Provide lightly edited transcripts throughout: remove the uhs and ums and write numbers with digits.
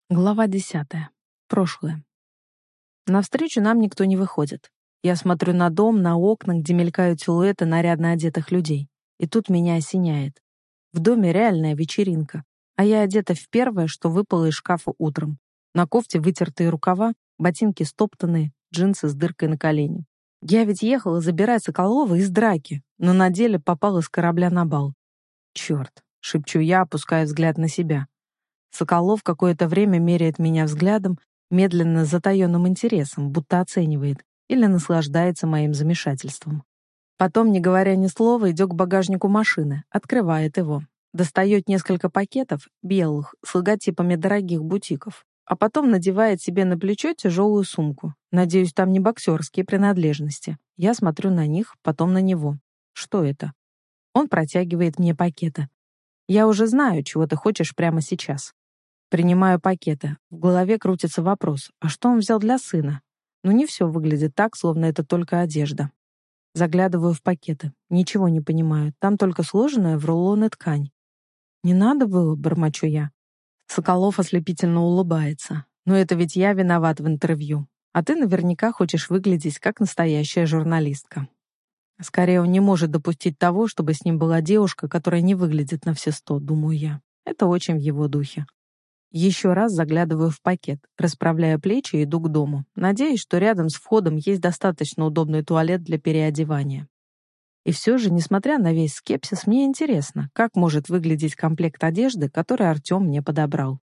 Глава 10. Прошлое. Навстречу нам никто не выходит. Я смотрю на дом, на окна, где мелькают силуэты нарядно одетых людей. И тут меня осеняет. В доме реальная вечеринка, а я одета в первое, что выпало из шкафа утром. На кофте вытертые рукава, ботинки стоптанные, джинсы с дыркой на колене. Я ведь ехала забирать Соколова из драки, но на деле попала с корабля на бал. «Черт!» — шепчу я, опуская взгляд на себя. Соколов какое-то время меряет меня взглядом, медленно с затаенным интересом, будто оценивает или наслаждается моим замешательством. Потом, не говоря ни слова, идет к багажнику машины, открывает его, достает несколько пакетов, белых, с логотипами дорогих бутиков, а потом надевает себе на плечо тяжелую сумку. Надеюсь, там не боксерские принадлежности. Я смотрю на них, потом на него. Что это? Он протягивает мне пакеты. Я уже знаю, чего ты хочешь прямо сейчас. Принимаю пакеты. В голове крутится вопрос, а что он взял для сына? Но не все выглядит так, словно это только одежда. Заглядываю в пакеты. Ничего не понимаю. Там только сложенная в рулоны ткань. «Не надо было», — бормочу я. Соколов ослепительно улыбается. «Но это ведь я виноват в интервью. А ты наверняка хочешь выглядеть как настоящая журналистка». Скорее, он не может допустить того, чтобы с ним была девушка, которая не выглядит на все 100, думаю я. Это очень в его духе. Еще раз заглядываю в пакет, расправляя плечи и иду к дому, надеясь, что рядом с входом есть достаточно удобный туалет для переодевания. И все же, несмотря на весь скепсис, мне интересно, как может выглядеть комплект одежды, который Артем мне подобрал.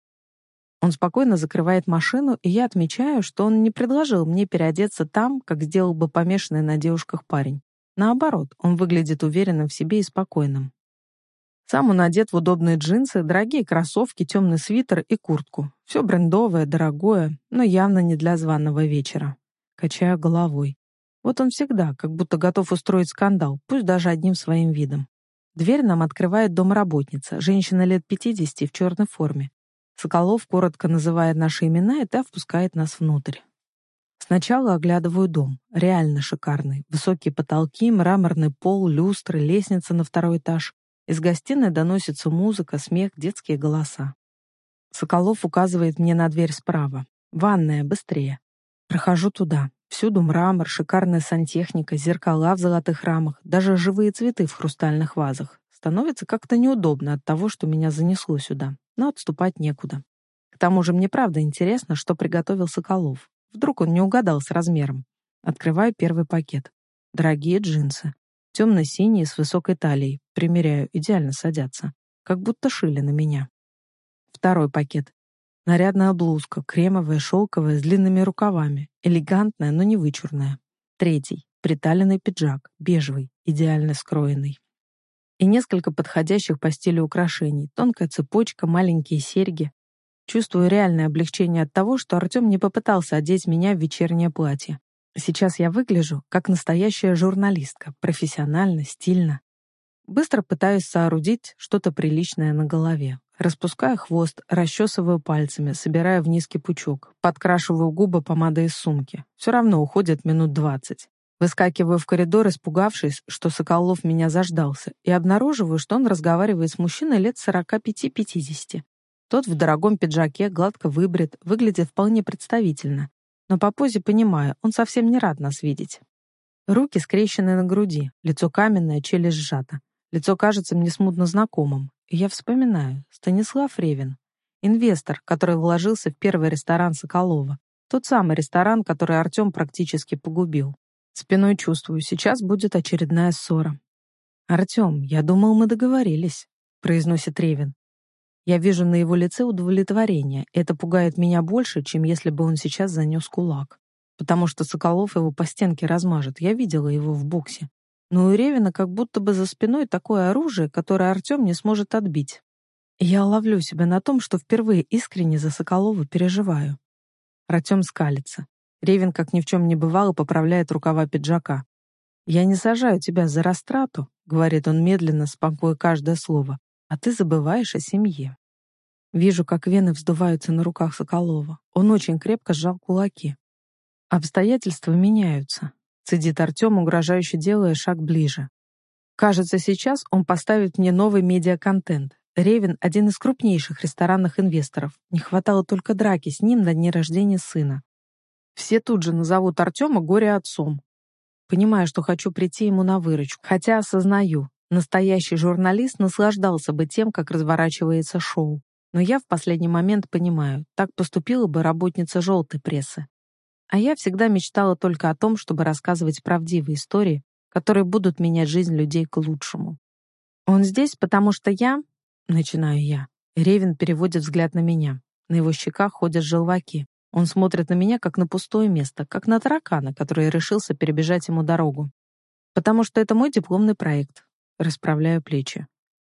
Он спокойно закрывает машину, и я отмечаю, что он не предложил мне переодеться там, как сделал бы помешанный на девушках парень. Наоборот, он выглядит уверенным в себе и спокойным. Сам он одет в удобные джинсы, дорогие кроссовки, темный свитер и куртку. Все брендовое, дорогое, но явно не для званого вечера. Качаю головой. Вот он всегда, как будто готов устроить скандал, пусть даже одним своим видом. Дверь нам открывает домработница, женщина лет 50 в черной форме. Соколов коротко называет наши имена, и та впускает нас внутрь. Сначала оглядываю дом. Реально шикарный. Высокие потолки, мраморный пол, люстры, лестница на второй этаж. Из гостиной доносится музыка, смех, детские голоса. Соколов указывает мне на дверь справа. «Ванная, быстрее». Прохожу туда. Всюду мрамор, шикарная сантехника, зеркала в золотых рамах, даже живые цветы в хрустальных вазах. Становится как-то неудобно от того, что меня занесло сюда, но отступать некуда. К тому же мне правда интересно, что приготовил Соколов. Вдруг он не угадал с размером. Открываю первый пакет. Дорогие джинсы. Темно-синие с высокой талией. Примеряю, идеально садятся. Как будто шили на меня. Второй пакет. Нарядная блузка, кремовая, шелковая, с длинными рукавами. Элегантная, но не вычурная. Третий. Приталенный пиджак. Бежевый, идеально скроенный. И несколько подходящих по стилю украшений. Тонкая цепочка, маленькие серьги. Чувствую реальное облегчение от того, что Артем не попытался одеть меня в вечернее платье. Сейчас я выгляжу как настоящая журналистка, профессионально, стильно. Быстро пытаюсь соорудить что-то приличное на голове. Распускаю хвост, расчесываю пальцами, собираю в низкий пучок, подкрашиваю губы помадой из сумки. Все равно уходит минут 20. Выскакиваю в коридор, испугавшись, что Соколов меня заждался, и обнаруживаю, что он разговаривает с мужчиной лет 45-50. Тот в дорогом пиджаке, гладко выбрит, выглядит вполне представительно. Но по позе понимаю, он совсем не рад нас видеть. Руки скрещены на груди, лицо каменное, челюсть сжата. Лицо кажется мне смутно знакомым. И я вспоминаю. Станислав Ревин. Инвестор, который вложился в первый ресторан Соколова. Тот самый ресторан, который Артем практически погубил. Спиной чувствую, сейчас будет очередная ссора. «Артем, я думал, мы договорились», — произносит Ревин. Я вижу на его лице удовлетворение. Это пугает меня больше, чем если бы он сейчас занес кулак. Потому что Соколов его по стенке размажет. Я видела его в боксе. Но у Ревина как будто бы за спиной такое оружие, которое Артем не сможет отбить. И я ловлю себя на том, что впервые искренне за Соколова переживаю. Артем скалится. Ревин, как ни в чем не бывало, поправляет рукава пиджака. «Я не сажаю тебя за растрату», — говорит он медленно, спокоя каждое слово, «а ты забываешь о семье». Вижу, как вены вздуваются на руках Соколова. Он очень крепко сжал кулаки. «Обстоятельства меняются», — цедит Артем, угрожающе делая шаг ближе. «Кажется, сейчас он поставит мне новый медиаконтент. Ревен — один из крупнейших ресторанных инвесторов. Не хватало только драки с ним на дне рождения сына. Все тут же назовут Артема горе-отцом. Понимаю, что хочу прийти ему на выручку, хотя осознаю, настоящий журналист наслаждался бы тем, как разворачивается шоу. Но я в последний момент понимаю, так поступила бы работница желтой прессы. А я всегда мечтала только о том, чтобы рассказывать правдивые истории, которые будут менять жизнь людей к лучшему. Он здесь, потому что я... Начинаю я. Ревен переводит взгляд на меня. На его щеках ходят желваки. Он смотрит на меня, как на пустое место, как на таракана, который решился перебежать ему дорогу. Потому что это мой дипломный проект. Расправляю плечи.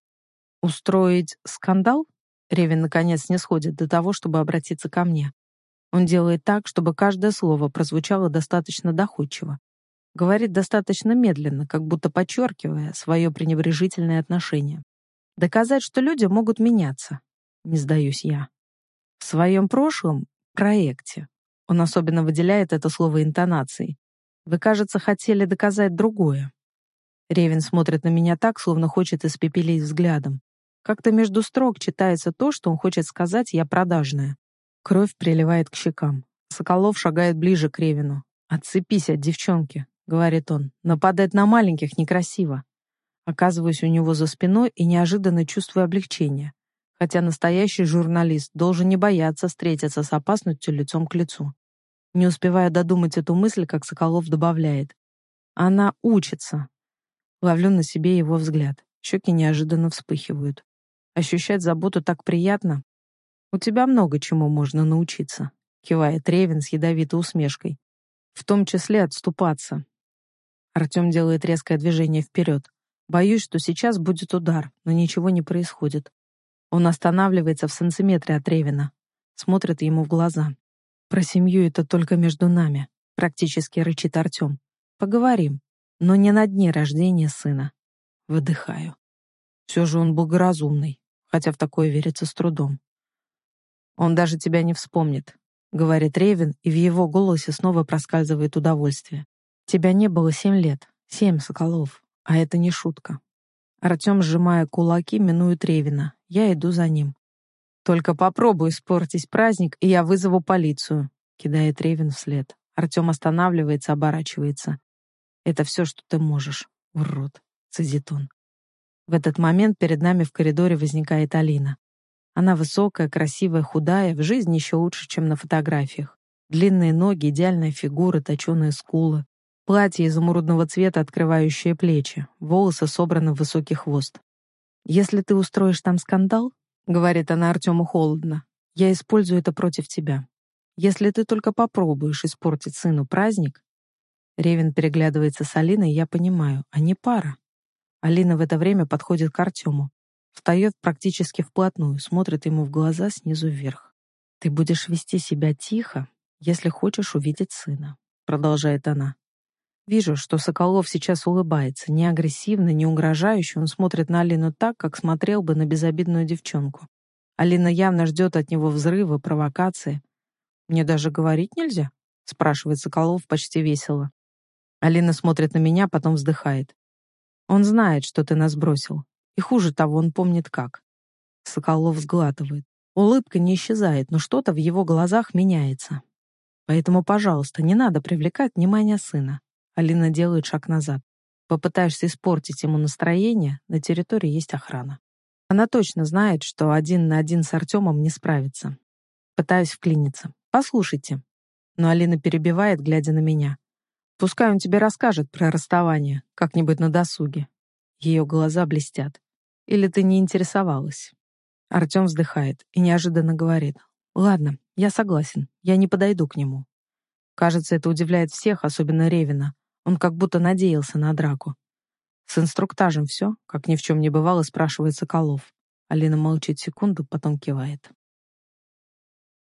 Устроить скандал? Ревен наконец не сходит до того, чтобы обратиться ко мне. Он делает так, чтобы каждое слово прозвучало достаточно доходчиво. Говорит достаточно медленно, как будто подчеркивая свое пренебрежительное отношение. Доказать, что люди могут меняться. Не сдаюсь я. В своем прошлом проекте. Он особенно выделяет это слово интонацией. Вы, кажется, хотели доказать другое. Ревен смотрит на меня так, словно хочет испепелить взглядом. Как-то между строк читается то, что он хочет сказать, я продажная. Кровь приливает к щекам. Соколов шагает ближе к Ревену. «Отцепись от девчонки», — говорит он. «Нападать на маленьких некрасиво». Оказываюсь у него за спиной и неожиданно чувствую облегчение. Хотя настоящий журналист должен не бояться встретиться с опасностью лицом к лицу. Не успевая додумать эту мысль, как Соколов добавляет. Она учится. Ловлю на себе его взгляд. Щеки неожиданно вспыхивают. Ощущать заботу так приятно. «У тебя много чему можно научиться», — кивает Ревен с ядовитой усмешкой. «В том числе отступаться». Артем делает резкое движение вперед. Боюсь, что сейчас будет удар, но ничего не происходит. Он останавливается в сантиметре от Ревена. Смотрит ему в глаза. «Про семью это только между нами», — практически рычит Артем. «Поговорим, но не на дне рождения сына». Выдыхаю. Все же он благоразумный, хотя в такое верится с трудом. «Он даже тебя не вспомнит», — говорит Ревен, и в его голосе снова проскальзывает удовольствие. «Тебя не было 7 лет. 7, Соколов. А это не шутка». Артем, сжимая кулаки, минует Ревена. Я иду за ним. «Только попробуй испортить праздник, и я вызову полицию», — кидает Ревен вслед. Артем останавливается, оборачивается. «Это все, что ты можешь, урод», — цедит он. В этот момент перед нами в коридоре возникает Алина. Она высокая, красивая, худая, в жизни еще лучше, чем на фотографиях. Длинные ноги, идеальная фигура, точеные скулы. Платье изумрудного цвета, открывающее плечи. Волосы собраны в высокий хвост. «Если ты устроишь там скандал, — говорит она Артему холодно, — я использую это против тебя. Если ты только попробуешь испортить сыну праздник...» Ревен переглядывается с Алиной, и я понимаю, они пара. Алина в это время подходит к Артему. Встает практически вплотную, смотрит ему в глаза снизу вверх. «Ты будешь вести себя тихо, если хочешь увидеть сына», — продолжает она. Вижу, что Соколов сейчас улыбается, не агрессивно, не угрожающе, он смотрит на Алину так, как смотрел бы на безобидную девчонку. Алина явно ждет от него взрыва, провокации. «Мне даже говорить нельзя?» — спрашивает Соколов почти весело. Алина смотрит на меня, потом вздыхает. «Он знает, что ты нас бросил. И хуже того, он помнит как». Соколов сглатывает. Улыбка не исчезает, но что-то в его глазах меняется. «Поэтому, пожалуйста, не надо привлекать внимание сына». Алина делает шаг назад. Попытаешься испортить ему настроение, на территории есть охрана. Она точно знает, что 1 на 1 с Артемом не справится. Пытаюсь вклиниться. «Послушайте». Но Алина перебивает, глядя на меня. «Пускай он тебе расскажет про расставание, как-нибудь на досуге». Ее глаза блестят. «Или ты не интересовалась?» Артем вздыхает и неожиданно говорит. «Ладно, я согласен, я не подойду к нему». Кажется, это удивляет всех, особенно Ревена. Он как будто надеялся на драку. «С инструктажем все?» — как ни в чем не бывало, спрашивает Соколов. Алина молчит секунду, потом кивает.